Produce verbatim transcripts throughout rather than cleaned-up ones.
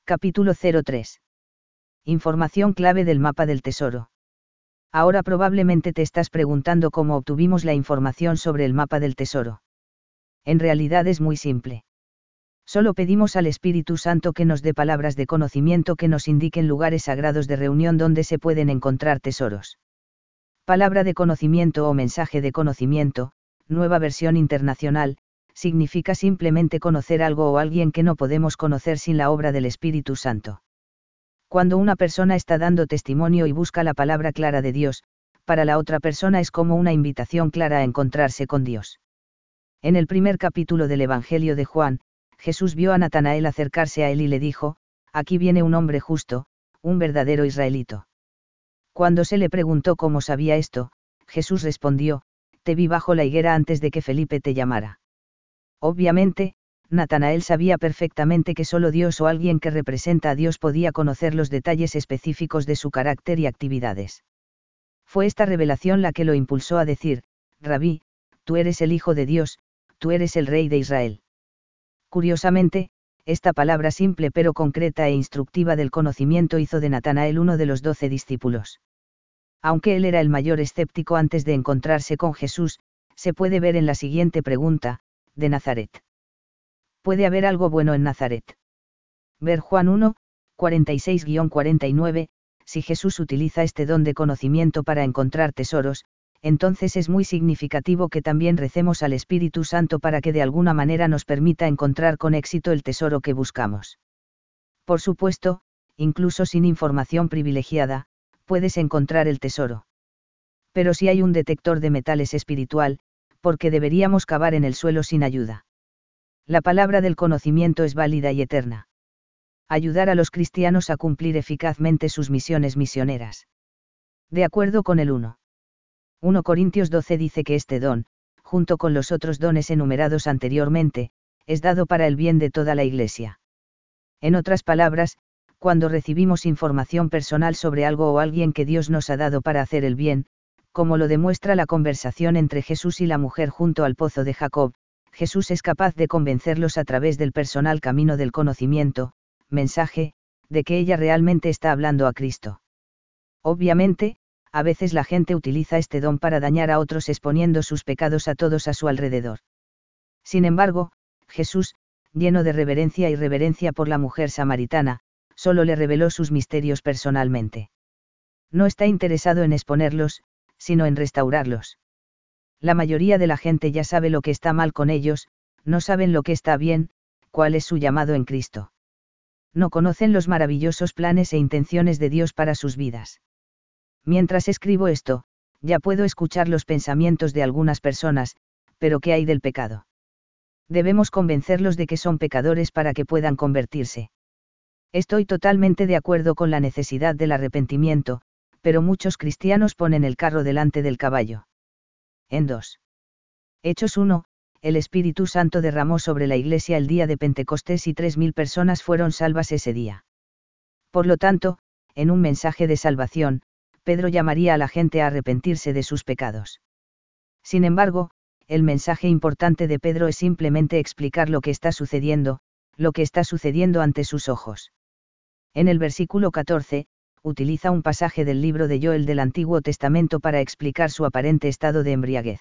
Capítulo cero tres. Información clave del mapa del tesoro. Ahora probablemente te estás preguntando cómo obtuvimos la información sobre el mapa del tesoro. En realidad es muy simple. Solo pedimos al Espíritu Santo que nos dé palabras de conocimiento que nos indiquen lugares sagrados de reunión donde se pueden encontrar tesoros. Palabra de conocimiento o mensaje de conocimiento, nueva versión internacional, significa simplemente conocer algo o alguien que no podemos conocer sin la obra del Espíritu Santo. Cuando una persona está dando testimonio y busca la palabra clara de Dios, para la otra persona es como una invitación clara a encontrarse con Dios. En el primer capítulo del Evangelio de Juan, Jesús vio a Natanael acercarse a él y le dijo: «Aquí viene un hombre justo, un verdadero israelito». Cuando se le preguntó cómo sabía esto, Jesús respondió: «Te vi bajo la higuera antes de que Felipe te llamara». Obviamente, Natanael sabía perfectamente que solo Dios o alguien que representa a Dios podía conocer los detalles específicos de su carácter y actividades. Fue esta revelación la que lo impulsó a decir: «Rabí, tú eres el Hijo de Dios, tú eres el Rey de Israel». Curiosamente, esta palabra simple pero concreta e instructiva del conocimiento hizo de Natanael uno de los doce discípulos. Aunque él era el mayor escéptico antes de encontrarse con Jesús, se puede ver en la siguiente pregunta: de Nazaret. ¿Puede haber algo bueno en Nazaret? Ver Juan uno, cuarenta y seis a cuarenta y nueve, si Jesús utiliza este don de conocimiento para encontrar tesoros, entonces es muy significativo que también recemos al Espíritu Santo para que de alguna manera nos permita encontrar con éxito el tesoro que buscamos. Por supuesto, incluso sin información privilegiada, puedes encontrar el tesoro. Pero si hay un detector de metales espiritual, ¿por qué deberíamos cavar en el suelo sin ayuda? La palabra del conocimiento es válida y eterna. Ayudar a los cristianos a cumplir eficazmente sus misiones misioneras. De acuerdo con el uno. primera Corintios doce dice que este don, junto con los otros dones enumerados anteriormente, es dado para el bien de toda la Iglesia. En otras palabras, cuando recibimos información personal sobre algo o alguien que Dios nos ha dado para hacer el bien, como lo demuestra la conversación entre Jesús y la mujer junto al pozo de Jacob, Jesús es capaz de convencerlos a través del personal camino del conocimiento, mensaje, de que ella realmente está hablando a Cristo. Obviamente, a veces la gente utiliza este don para dañar a otros exponiendo sus pecados a todos a su alrededor. Sin embargo, Jesús, lleno de reverencia y reverencia por la mujer samaritana, solo le reveló sus misterios personalmente. No está interesado en exponerlos, sino en restaurarlos. La mayoría de la gente ya sabe lo que está mal con ellos, no saben lo que está bien, cuál es su llamado en Cristo. No conocen los maravillosos planes e intenciones de Dios para sus vidas. Mientras escribo esto, ya puedo escuchar los pensamientos de algunas personas: ¿pero qué hay del pecado? Debemos convencerlos de que son pecadores para que puedan convertirse. Estoy totalmente de acuerdo con la necesidad del arrepentimiento, pero muchos cristianos ponen el carro delante del caballo. En dos. Hechos uno, el Espíritu Santo derramó sobre la Iglesia el día de Pentecostés y tres mil personas fueron salvas ese día. Por lo tanto, en un mensaje de salvación, Pedro llamaría a la gente a arrepentirse de sus pecados. Sin embargo, el mensaje importante de Pedro es simplemente explicar lo que está sucediendo, lo que está sucediendo ante sus ojos. En el versículo catorce, utiliza un pasaje del libro de Joel del Antiguo Testamento para explicar su aparente estado de embriaguez.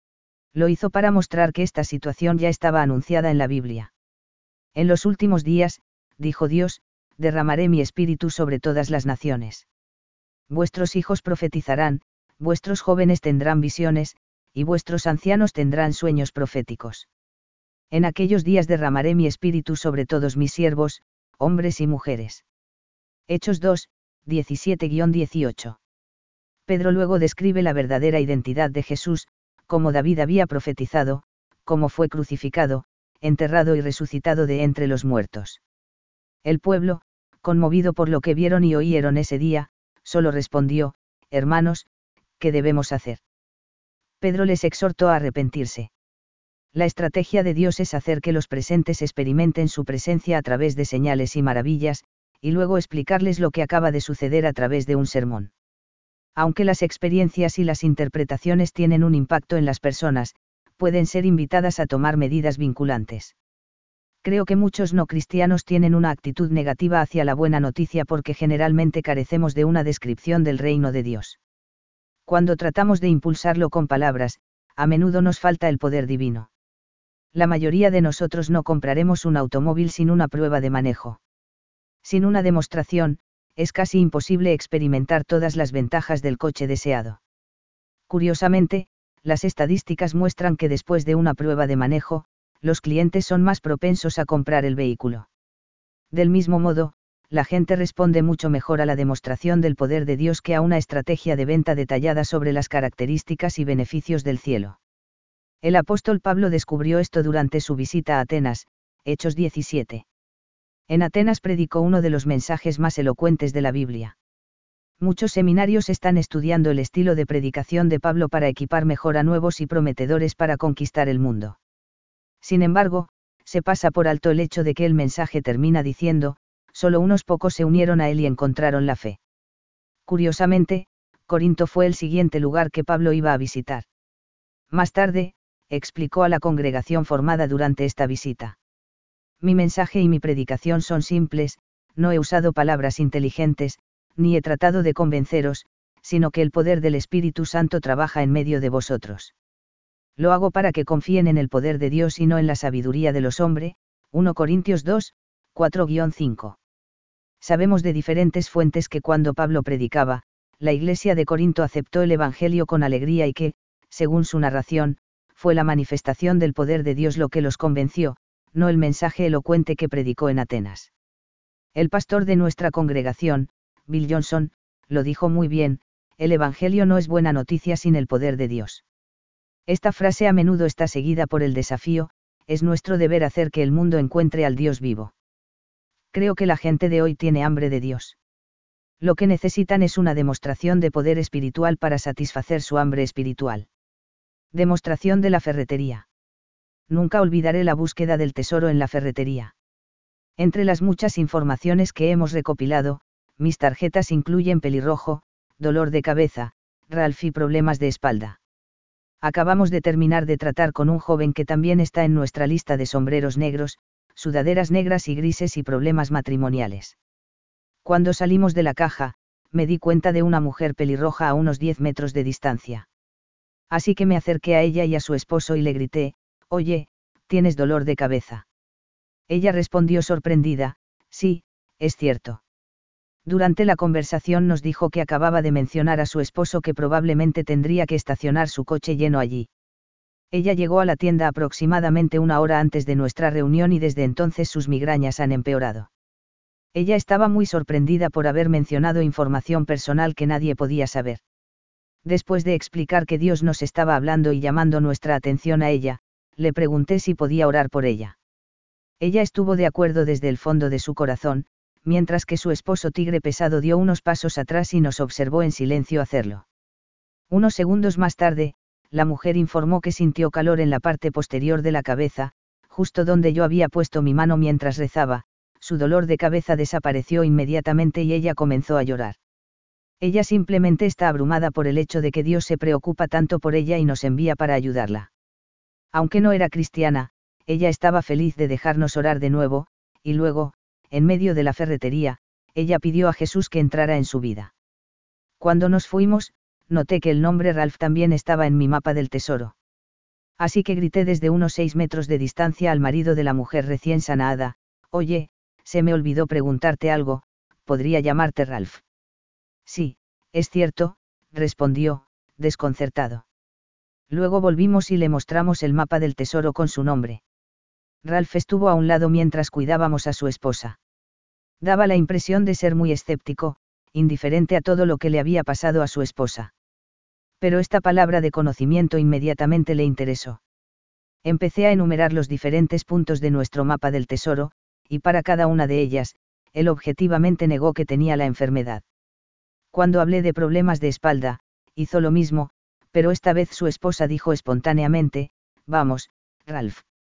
Lo hizo para mostrar que esta situación ya estaba anunciada en la Biblia. En los últimos días, dijo Dios, derramaré mi espíritu sobre todas las naciones. Vuestros hijos profetizarán, vuestros jóvenes tendrán visiones, y vuestros ancianos tendrán sueños proféticos. En aquellos días derramaré mi espíritu sobre todos mis siervos, hombres y mujeres. Hechos dos, diecisiete a dieciocho. Pedro luego describe la verdadera identidad de Jesús, como David había profetizado, cómo fue crucificado, enterrado y resucitado de entre los muertos. El pueblo, conmovido por lo que vieron y oyeron ese día, solo respondió: «Hermanos, ¿qué debemos hacer?». Pedro les exhortó a arrepentirse. La estrategia de Dios es hacer que los presentes experimenten su presencia a través de señales y maravillas, y luego explicarles lo que acaba de suceder a través de un sermón. Aunque las experiencias y las interpretaciones tienen un impacto en las personas, pueden ser invitadas a tomar medidas vinculantes. Creo que muchos no cristianos tienen una actitud negativa hacia la buena noticia porque generalmente carecemos de una descripción del reino de Dios. Cuando tratamos de impulsarlo con palabras, a menudo nos falta el poder divino. La mayoría de nosotros no compraremos un automóvil sin una prueba de manejo. Sin una demostración, es casi imposible experimentar todas las ventajas del coche deseado. Curiosamente, las estadísticas muestran que después de una prueba de manejo, los clientes son más propensos a comprar el vehículo. Del mismo modo, la gente responde mucho mejor a la demostración del poder de Dios que a una estrategia de venta detallada sobre las características y beneficios del cielo. El apóstol Pablo descubrió esto durante su visita a Atenas, Hechos diecisiete. En Atenas predicó uno de los mensajes más elocuentes de la Biblia. Muchos seminarios están estudiando el estilo de predicación de Pablo para equipar mejor a nuevos y prometedores para conquistar el mundo. Sin embargo, se pasa por alto el hecho de que el mensaje termina diciendo, solo unos pocos se unieron a él y encontraron la fe. Curiosamente, Corinto fue el siguiente lugar que Pablo iba a visitar. Más tarde, explicó a la congregación formada durante esta visita. Mi mensaje y mi predicación son simples, no he usado palabras inteligentes, ni he tratado de convenceros, sino que el poder del Espíritu Santo trabaja en medio de vosotros. Lo hago para que confíen en el poder de Dios y no en la sabiduría de los hombres, primera Corintios dos, cuatro a cinco. Sabemos de diferentes fuentes que cuando Pablo predicaba, la iglesia de Corinto aceptó el Evangelio con alegría y que, según su narración, fue la manifestación del poder de Dios lo que los convenció, no el mensaje elocuente que predicó en Atenas. El pastor de nuestra congregación, Bill Johnson, lo dijo muy bien, el Evangelio no es buena noticia sin el poder de Dios. Esta frase a menudo está seguida por el desafío, es nuestro deber hacer que el mundo encuentre al Dios vivo. Creo que la gente de hoy tiene hambre de Dios. Lo que necesitan es una demostración de poder espiritual para satisfacer su hambre espiritual. Demostración de la ferretería. Nunca olvidaré la búsqueda del tesoro en la ferretería. Entre las muchas informaciones que hemos recopilado, mis tarjetas incluyen pelirrojo, dolor de cabeza, Ralph y problemas de espalda. Acabamos de terminar de tratar con un joven que también está en nuestra lista de sombreros negros, sudaderas negras y grises y problemas matrimoniales. Cuando salimos de la caja, me di cuenta de una mujer pelirroja a unos diez metros de distancia. Así que me acerqué a ella y a su esposo y le grité, oye, ¿tienes dolor de cabeza? Ella respondió sorprendida, sí, es cierto. Durante la conversación nos dijo que acababa de mencionar a su esposo que probablemente tendría que estacionar su coche lleno allí. Ella llegó a la tienda aproximadamente una hora antes de nuestra reunión y desde entonces sus migrañas han empeorado. Ella estaba muy sorprendida por haber mencionado información personal que nadie podía saber. Después de explicar que Dios nos estaba hablando y llamando nuestra atención a ella, le pregunté si podía orar por ella. Ella estuvo de acuerdo desde el fondo de su corazón, mientras que su esposo tigre pesado dio unos pasos atrás y nos observó en silencio hacerlo. Unos segundos más tarde, la mujer informó que sintió calor en la parte posterior de la cabeza, justo donde yo había puesto mi mano mientras rezaba, su dolor de cabeza desapareció inmediatamente y ella comenzó a llorar. Ella simplemente está abrumada por el hecho de que Dios se preocupa tanto por ella y nos envía para ayudarla. Aunque no era cristiana, ella estaba feliz de dejarnos orar de nuevo, y luego, en medio de la ferretería, ella pidió a Jesús que entrara en su vida. Cuando nos fuimos, noté que el nombre Ralph también estaba en mi mapa del tesoro. Así que grité desde unos seis metros de distancia al marido de la mujer recién sanada, oye, se me olvidó preguntarte algo, ¿podría llamarte Ralph? Sí, es cierto, respondió, desconcertado. Luego volvimos y le mostramos el mapa del tesoro con su nombre. Ralph estuvo a un lado mientras cuidábamos a su esposa. Daba la impresión de ser muy escéptico, indiferente a todo lo que le había pasado a su esposa. Pero esta palabra de conocimiento inmediatamente le interesó. Empecé a enumerar los diferentes puntos de nuestro mapa del tesoro, y para cada una de ellas, él objetivamente negó que tenía la enfermedad. Cuando hablé de problemas de espalda, hizo lo mismo, pero esta vez su esposa dijo espontáneamente, vamos, Ralph.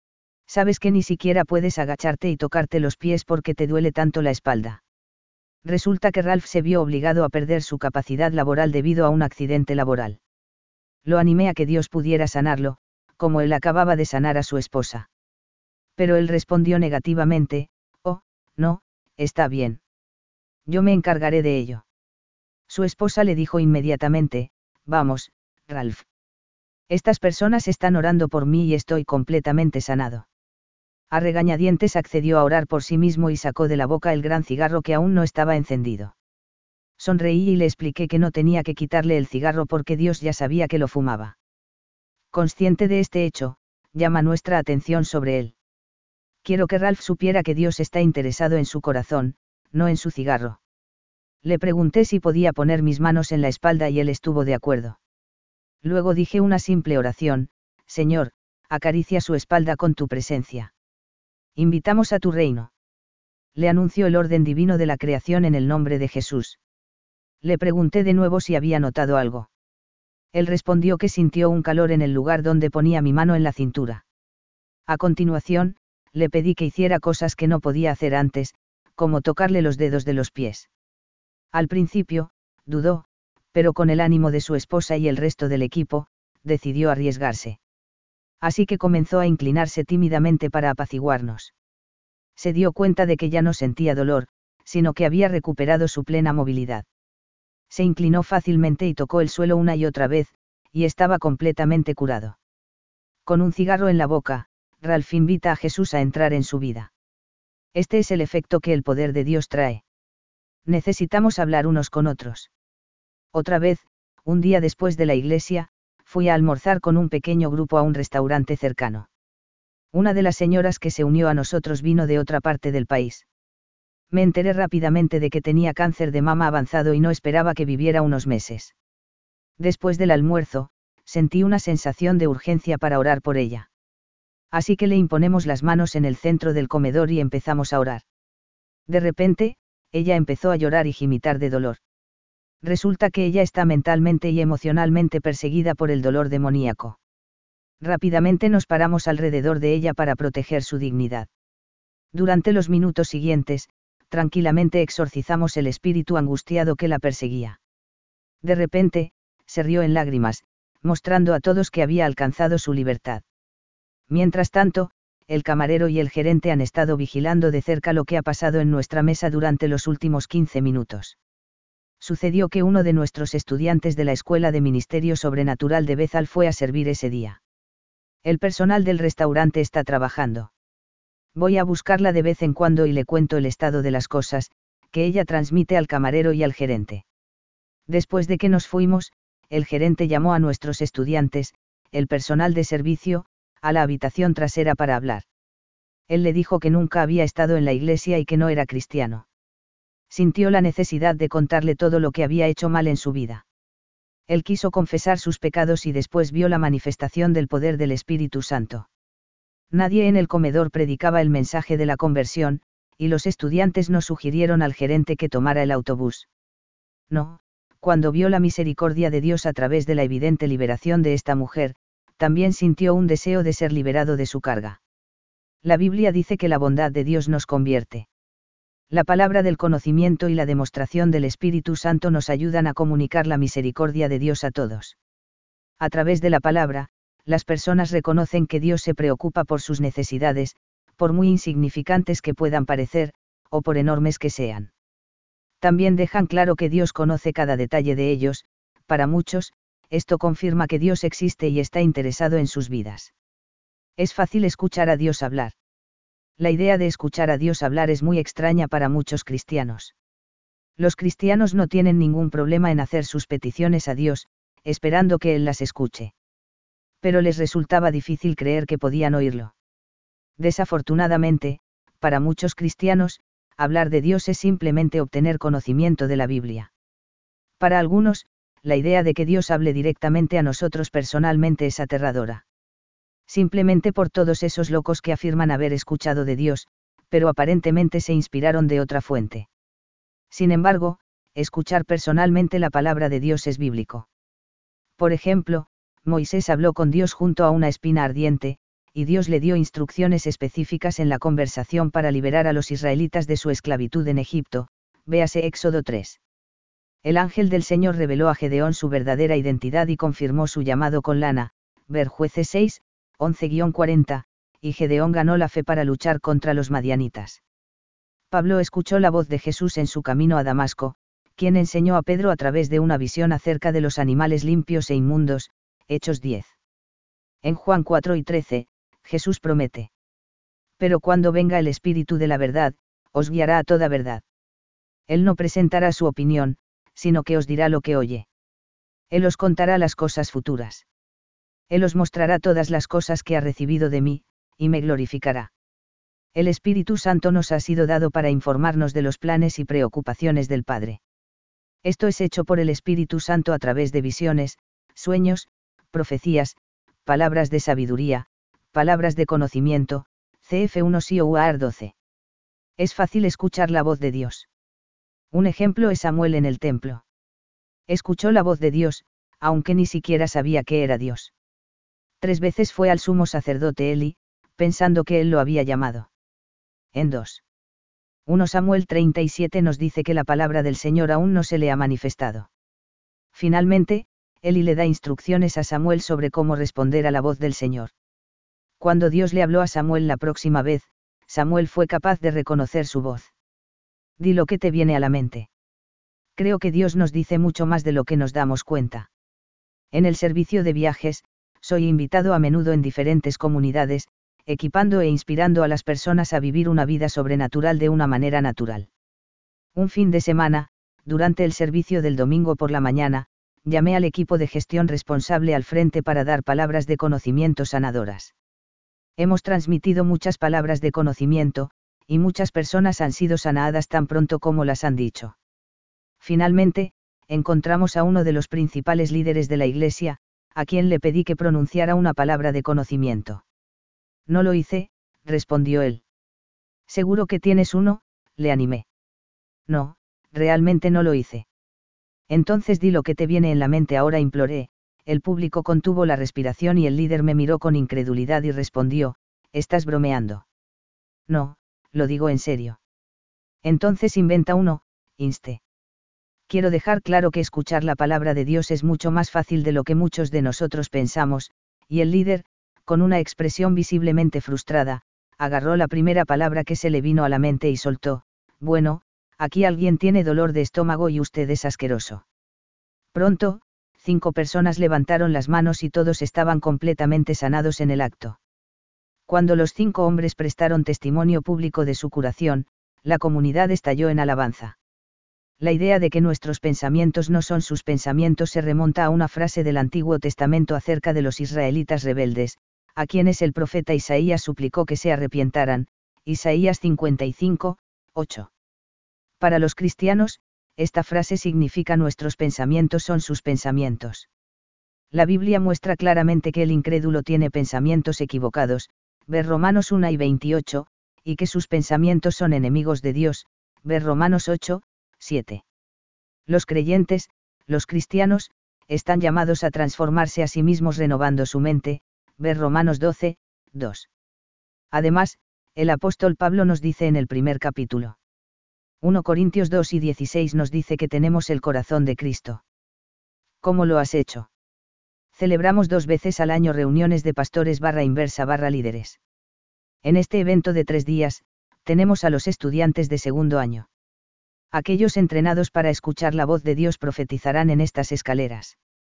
Sabes que ni siquiera puedes agacharte y tocarte los pies porque te duele tanto la espalda. Resulta que Ralph se vio obligado a perder su capacidad laboral debido a un accidente laboral. Lo animé a que Dios pudiera sanarlo, como él acababa de sanar a su esposa. Pero él respondió negativamente: oh, no, está bien. Yo me encargaré de ello. Su esposa le dijo inmediatamente: vamos, Ralph. Estas personas están orando por mí y estoy completamente sanado. A regañadientes accedió a orar por sí mismo y sacó de la boca el gran cigarro que aún no estaba encendido. Sonreí y le expliqué que no tenía que quitarle el cigarro porque Dios ya sabía que lo fumaba. Consciente de este hecho, llama nuestra atención sobre él. Quiero que Ralph supiera que Dios está interesado en su corazón, no en su cigarro. Le pregunté si podía poner mis manos en la espalda y él estuvo de acuerdo. Luego dije una simple oración: Señor, acaricia su espalda con tu presencia. Invitamos a tu reino. Le anunció el orden divino de la creación en el nombre de Jesús. Le pregunté de nuevo si había notado algo. Él respondió que sintió un calor en el lugar donde ponía mi mano en la cintura. A continuación, le pedí que hiciera cosas que no podía hacer antes, como tocarle los dedos de los pies. Al principio, dudó, pero con el ánimo de su esposa y el resto del equipo, decidió arriesgarse. Así que comenzó a inclinarse tímidamente para apaciguarnos. Se dio cuenta de que ya no sentía dolor, sino que había recuperado su plena movilidad. Se inclinó fácilmente y tocó el suelo una y otra vez, y estaba completamente curado. Con un cigarro en la boca, Ralph invita a Jesús a entrar en su vida. Este es el efecto que el poder de Dios trae. Necesitamos hablar unos con otros. Otra vez, un día después de la iglesia, fui a almorzar con un pequeño grupo a un restaurante cercano. Una de las señoras que se unió a nosotros vino de otra parte del país. Me enteré rápidamente de que tenía cáncer de mama avanzado y no esperaba que viviera unos meses. Después del almuerzo, sentí una sensación de urgencia para orar por ella. Así que le imponemos las manos en el centro del comedor y empezamos a orar. De repente, ella empezó a llorar y gimitar de dolor. Resulta que ella está mentalmente y emocionalmente perseguida por el dolor demoníaco. Rápidamente nos paramos alrededor de ella para proteger su dignidad. Durante los minutos siguientes, tranquilamente exorcizamos el espíritu angustiado que la perseguía. De repente, se rió en lágrimas, mostrando a todos que había alcanzado su libertad. Mientras tanto, el camarero y el gerente han estado vigilando de cerca lo que ha pasado en nuestra mesa durante los últimos quince minutos. Sucedió que uno de nuestros estudiantes de la Escuela de Ministerio Sobrenatural de Bethel fue a servir ese día. El personal del restaurante está trabajando. Voy a buscarla de vez en cuando y le cuento el estado de las cosas, que ella transmite al camarero y al gerente. Después de que nos fuimos, el gerente llamó a nuestros estudiantes, el personal de servicio, a la habitación trasera para hablar. Él le dijo que nunca había estado en la iglesia y que no era cristiano. Sintió la necesidad de contarle todo lo que había hecho mal en su vida. Él quiso confesar sus pecados y después vio la manifestación del poder del Espíritu Santo. Nadie en el comedor predicaba el mensaje de la conversión, y los estudiantes no sugirieron al gerente que tomara el autobús. No, cuando vio la misericordia de Dios a través de la evidente liberación de esta mujer, también sintió un deseo de ser liberado de su carga. La Biblia dice que la bondad de Dios nos convierte. La palabra del conocimiento y la demostración del Espíritu Santo nos ayudan a comunicar la misericordia de Dios a todos. A través de la palabra, las personas reconocen que Dios se preocupa por sus necesidades, por muy insignificantes que puedan parecer, o por enormes que sean. También dejan claro que Dios conoce cada detalle de ellos. Para muchos, esto confirma que Dios existe y está interesado en sus vidas. Es fácil escuchar a Dios hablar. La idea de escuchar a Dios hablar es muy extraña para muchos cristianos. Los cristianos no tienen ningún problema en hacer sus peticiones a Dios, esperando que Él las escuche. Pero les resultaba difícil creer que podían oírlo. Desafortunadamente, para muchos cristianos, hablar de Dios es simplemente obtener conocimiento de la Biblia. Para algunos, la idea de que Dios hable directamente a nosotros personalmente es aterradora. Simplemente por todos esos locos que afirman haber escuchado de Dios, pero aparentemente se inspiraron de otra fuente. Sin embargo, escuchar personalmente la palabra de Dios es bíblico. Por ejemplo, Moisés habló con Dios junto a una espina ardiente, y Dios le dio instrucciones específicas en la conversación para liberar a los israelitas de su esclavitud en Egipto, véase Éxodo tres. El ángel del Señor reveló a Gedeón su verdadera identidad y confirmó su llamado con lana, ver Jueces seis, once a cuarenta, y Gedeón ganó la fe para luchar contra los madianitas. Pablo escuchó la voz de Jesús en su camino a Damasco, quien enseñó a Pedro a través de una visión acerca de los animales limpios e inmundos, Hechos diez. En Juan cuatro y trece, Jesús promete: pero cuando venga el Espíritu de la verdad, os guiará a toda verdad. Él no presentará su opinión, sino que os dirá lo que oye. Él os contará las cosas futuras. Él os mostrará todas las cosas que ha recibido de mí, y me glorificará. El Espíritu Santo nos ha sido dado para informarnos de los planes y preocupaciones del Padre. Esto es hecho por el Espíritu Santo a través de visiones, sueños, profecías, palabras de sabiduría, palabras de conocimiento, C F uno S I O U A R doce. Es fácil escuchar la voz de Dios. Un ejemplo es Samuel en el templo. Escuchó la voz de Dios, aunque ni siquiera sabía que era Dios. Tres veces fue al sumo sacerdote Eli, pensando que él lo había llamado. En dos. primero Samuel treinta y siete nos dice que la palabra del Señor aún no se le ha manifestado. Finalmente, Eli le da instrucciones a Samuel sobre cómo responder a la voz del Señor. Cuando Dios le habló a Samuel la próxima vez, Samuel fue capaz de reconocer su voz. Di lo que te viene a la mente. Creo que Dios nos dice mucho más de lo que nos damos cuenta. En el servicio de viajes, soy invitado a menudo en diferentes comunidades, equipando e inspirando a las personas a vivir una vida sobrenatural de una manera natural. Un fin de semana, durante el servicio del domingo por la mañana, llamé al equipo de gestión responsable al frente para dar palabras de conocimiento sanadoras. Hemos transmitido muchas palabras de conocimiento, y muchas personas han sido sanadas tan pronto como las han dicho. Finalmente, encontramos a uno de los principales líderes de la iglesia, a quien le pedí que pronunciara una palabra de conocimiento. No lo hice, respondió él. ¿Seguro que tienes uno?, le animé. No, realmente no lo hice. Entonces di lo que te viene en la mente ahora, imploré. El público contuvo la respiración y el líder me miró con incredulidad y respondió: ¿estás bromeando? No, lo digo en serio. Entonces inventa uno, insté. Quiero dejar claro que escuchar la palabra de Dios es mucho más fácil de lo que muchos de nosotros pensamos, y el líder, con una expresión visiblemente frustrada, agarró la primera palabra que se le vino a la mente y soltó: bueno, aquí alguien tiene dolor de estómago y usted es asqueroso. Pronto, cinco personas levantaron las manos y todos estaban completamente sanados en el acto. Cuando los cinco hombres prestaron testimonio público de su curación, la comunidad estalló en alabanza. La idea de que nuestros pensamientos no son sus pensamientos se remonta a una frase del Antiguo Testamento acerca de los israelitas rebeldes, a quienes el profeta Isaías suplicó que se arrepientaran, Isaías cincuenta y cinco, ocho. Para los cristianos, esta frase significa: nuestros pensamientos son sus pensamientos. La Biblia muestra claramente que el incrédulo tiene pensamientos equivocados, ver Romanos uno y veintiocho, y que sus pensamientos son enemigos de Dios, ver Romanos ocho, siete. Los creyentes, los cristianos, están llamados a transformarse a sí mismos renovando su mente, ver Romanos doce, dos. Además, el apóstol Pablo nos dice en el primer capítulo. primero Corintios dos y dieciséis nos dice que tenemos el corazón de Cristo. ¿Cómo lo has hecho? Celebramos dos veces al año reuniones de pastores barra inversa barra líderes. En este evento de tres días, tenemos a los estudiantes de segundo año. Aquellos entrenados para escuchar la voz de Dios profetizarán en estas escaleras.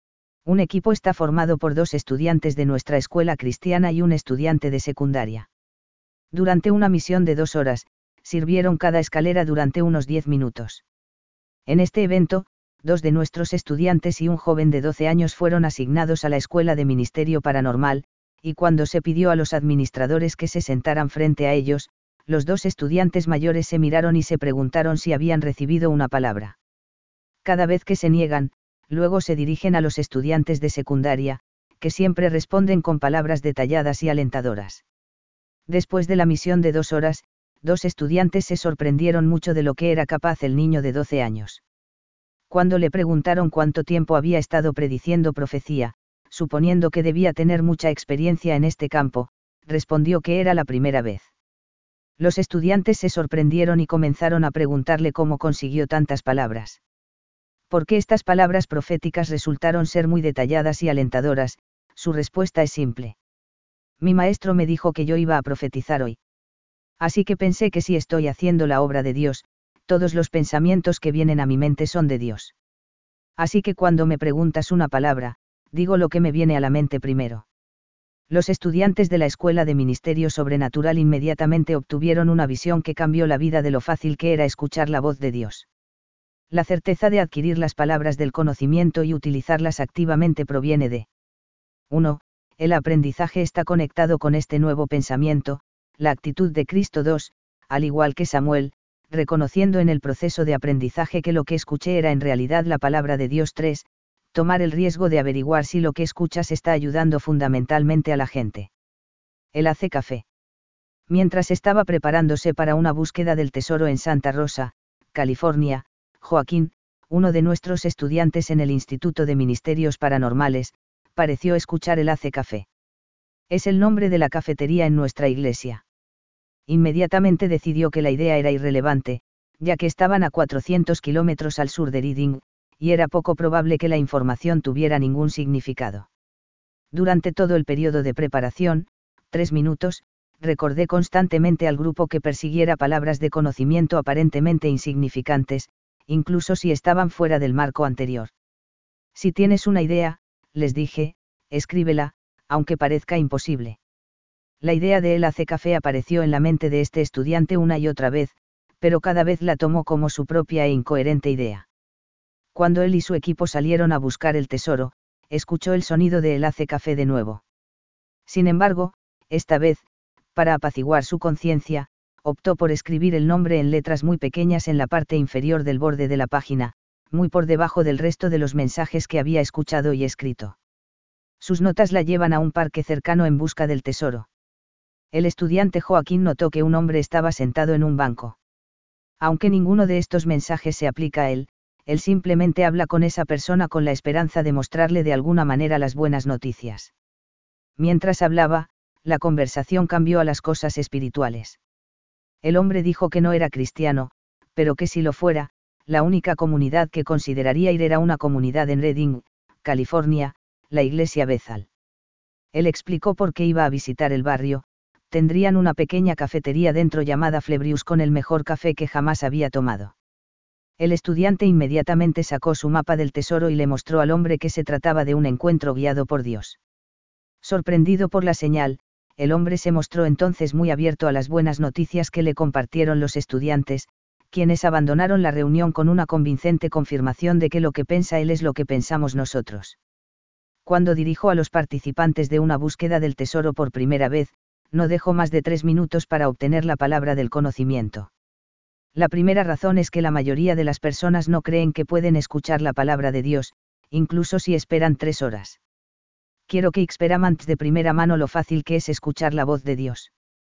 Un equipo está formado por dos estudiantes de nuestra escuela cristiana y un estudiante de secundaria. Durante una misión de dos horas, sirvieron cada escalera durante unos diez minutos. En este evento, dos de nuestros estudiantes y un joven de doce años fueron asignados a la escuela de ministerio paranormal, y cuando se pidió a los administradores que se sentaran frente a ellos, los dos estudiantes mayores se miraron y se preguntaron si habían recibido una palabra. Cada vez que se niegan, luego se dirigen a los estudiantes de secundaria, que siempre responden con palabras detalladas y alentadoras. Después de la misión de dos horas, dos estudiantes se sorprendieron mucho de lo que era capaz el niño de doce años. Cuando le preguntaron cuánto tiempo había estado prediciendo profecía, suponiendo que debía tener mucha experiencia en este campo, respondió que era la primera vez. Los estudiantes se sorprendieron y comenzaron a preguntarle cómo consiguió tantas palabras. Porque estas palabras proféticas resultaron ser muy detalladas y alentadoras, su respuesta es simple. Mi maestro me dijo que yo iba a profetizar hoy. Así que pensé que si estoy haciendo la obra de Dios, todos los pensamientos que vienen a mi mente son de Dios. Así que cuando me preguntas una palabra, digo lo que me viene a la mente primero. Los estudiantes de la Escuela de Ministerio Sobrenatural inmediatamente obtuvieron una visión que cambió la vida de lo fácil que era escuchar la voz de Dios. La certeza de adquirir las palabras del conocimiento y utilizarlas activamente proviene de uno. El aprendizaje está conectado con este nuevo pensamiento, la actitud de Cristo. dos. Al igual que Samuel, reconociendo en el proceso de aprendizaje que lo que escuché era en realidad la palabra de Dios. tres. Tomar el riesgo de averiguar si lo que escuchas está ayudando fundamentalmente a la gente. Él hace café. Mientras estaba preparándose para una búsqueda del tesoro en Santa Rosa, California, Joaquín, uno de nuestros estudiantes en el Instituto de Ministerios Paranormales, pareció escuchar el hace café. Es el nombre de la cafetería en nuestra iglesia. Inmediatamente decidió que la idea era irrelevante, ya que estaban a cuatrocientos kilómetros al sur de Reading, y era poco probable que la información tuviera ningún significado. Durante todo el periodo de preparación, tres minutos, recordé constantemente al grupo que persiguiera palabras de conocimiento aparentemente insignificantes, incluso si estaban fuera del marco anterior. Si tienes una idea, les dije, escríbela, aunque parezca imposible. La idea de él hace café apareció en la mente de este estudiante una y otra vez, pero cada vez la tomó como su propia e incoherente idea. Cuando él y su equipo salieron a buscar el tesoro, escuchó el sonido de él hace café de nuevo. Sin embargo, esta vez, para apaciguar su conciencia, optó por escribir el nombre en letras muy pequeñas en la parte inferior del borde de la página, muy por debajo del resto de los mensajes que había escuchado y escrito. Sus notas la llevan a un parque cercano en busca del tesoro. El estudiante Joaquín notó que un hombre estaba sentado en un banco. Aunque ninguno de estos mensajes se aplica a él, él simplemente habla con esa persona con la esperanza de mostrarle de alguna manera las buenas noticias. Mientras hablaba, la conversación cambió a las cosas espirituales. El hombre dijo que no era cristiano, pero que si lo fuera, la única comunidad que consideraría ir era una comunidad en Redding, California, la iglesia Bethel. Él explicó por qué iba a visitar el barrio. Tendrían una pequeña cafetería dentro llamada Flebrius con el mejor café que jamás había tomado. El estudiante inmediatamente sacó su mapa del tesoro y le mostró al hombre que se trataba de un encuentro guiado por Dios. Sorprendido por la señal, el hombre se mostró entonces muy abierto a las buenas noticias que le compartieron los estudiantes, quienes abandonaron la reunión con una convincente confirmación de que lo que piensa él es lo que pensamos nosotros. Cuando dirijo a los participantes de una búsqueda del tesoro por primera vez, no dejo más de tres minutos para obtener la palabra del conocimiento. La primera razón es que la mayoría de las personas no creen que pueden escuchar la palabra de Dios, incluso si esperan tres horas. Quiero que experimentes de primera mano lo fácil que es escuchar la voz de Dios.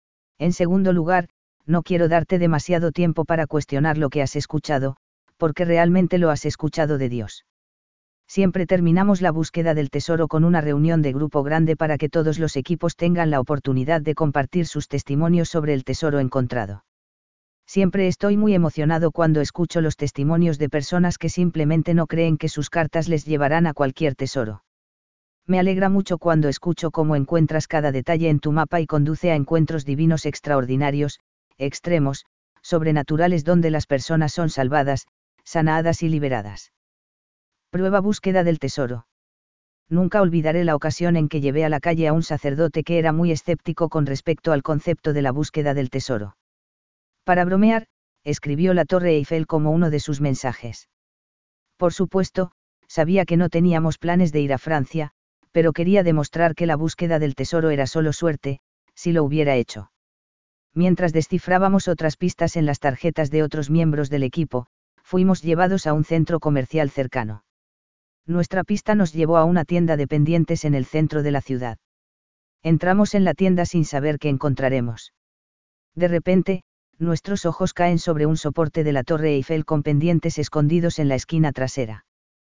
En segundo lugar, no quiero darte demasiado tiempo para cuestionar lo que has escuchado, porque realmente lo has escuchado de Dios. Siempre terminamos la búsqueda del tesoro con una reunión de grupo grande para que todos los equipos tengan la oportunidad de compartir sus testimonios sobre el tesoro encontrado. Siempre estoy muy emocionado cuando escucho los testimonios de personas que simplemente no creen que sus cartas les llevarán a cualquier tesoro. Me alegra mucho cuando escucho cómo encuentras cada detalle en tu mapa y conduce a encuentros divinos extraordinarios, extremos, sobrenaturales donde las personas son salvadas, sanadas y liberadas. Prueba búsqueda del tesoro. Nunca olvidaré la ocasión en que llevé a la calle a un sacerdote que era muy escéptico con respecto al concepto de la búsqueda del tesoro. Para bromear, escribió la Torre Eiffel como uno de sus mensajes. Por supuesto, sabía que no teníamos planes de ir a Francia, pero quería demostrar que la búsqueda del tesoro era solo suerte, si lo hubiera hecho. Mientras descifrábamos otras pistas en las tarjetas de otros miembros del equipo, fuimos llevados a un centro comercial cercano. Nuestra pista nos llevó a una tienda de pendientes en el centro de la ciudad. Entramos en la tienda sin saber qué encontraremos. De repente, nuestros ojos caen sobre un soporte de la Torre Eiffel con pendientes escondidos en la esquina trasera.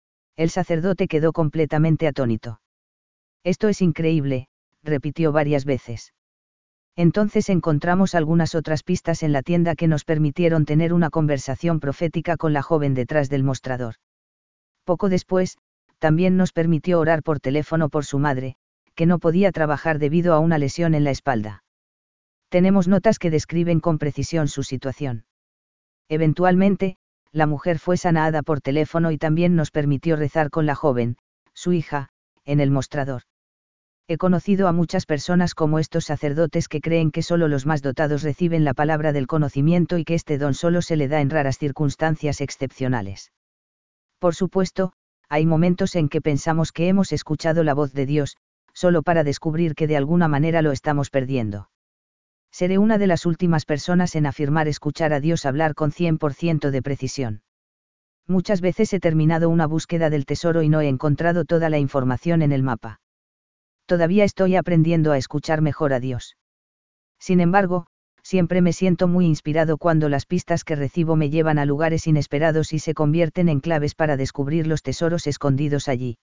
El sacerdote quedó completamente atónito. Esto es increíble, repitió varias veces. Entonces encontramos algunas otras pistas en la tienda que nos permitieron tener una conversación profética con la joven detrás del mostrador. Poco después, también nos permitió orar por teléfono por su madre, que no podía trabajar debido a una lesión en la espalda. Tenemos notas que describen con precisión su situación. Eventualmente, la mujer fue sanada por teléfono y también nos permitió rezar con la joven, su hija, en el mostrador. He conocido a muchas personas como estos sacerdotes que creen que solo los más dotados reciben la palabra del conocimiento y que este don solo se le da en raras circunstancias excepcionales. Por supuesto, hay momentos en que pensamos que hemos escuchado la voz de Dios, solo para descubrir que de alguna manera lo estamos perdiendo. Seré una de las últimas personas en afirmar escuchar a Dios hablar con cien por ciento de precisión. Muchas veces he terminado una búsqueda del tesoro y no he encontrado toda la información en el mapa. Todavía estoy aprendiendo a escuchar mejor a Dios. Sin embargo, siempre me siento muy inspirado cuando las pistas que recibo me llevan a lugares inesperados y se convierten en claves para descubrir los tesoros escondidos allí.